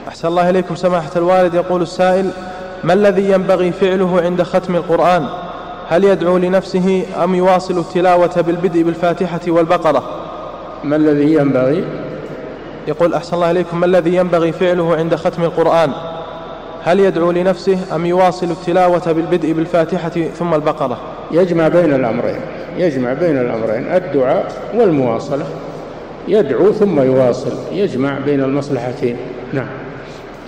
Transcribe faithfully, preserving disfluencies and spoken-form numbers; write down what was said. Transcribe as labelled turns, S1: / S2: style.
S1: أحسن الله إليكم سماحة الوالد. يقول السائل: ما الذي ينبغي فعله عند ختم القرآن؟ هل يدعو لنفسه أم يواصل التلاوة بالبدء بالفاتحة والبقرة؟
S2: ما الذي ينبغي؟
S1: يقول: أحسن الله إليكم، ما الذي ينبغي فعله عند ختم القرآن؟ هل يدعو لنفسه أم يواصل التلاوة بالبدء بالفاتحة ثم البقرة؟
S2: يجمع بين الأمرين، يجمع بين الأمرين، الدعاء والمواصلة، يدعو ثم يواصل، يجمع بين المصلحتين. نعم.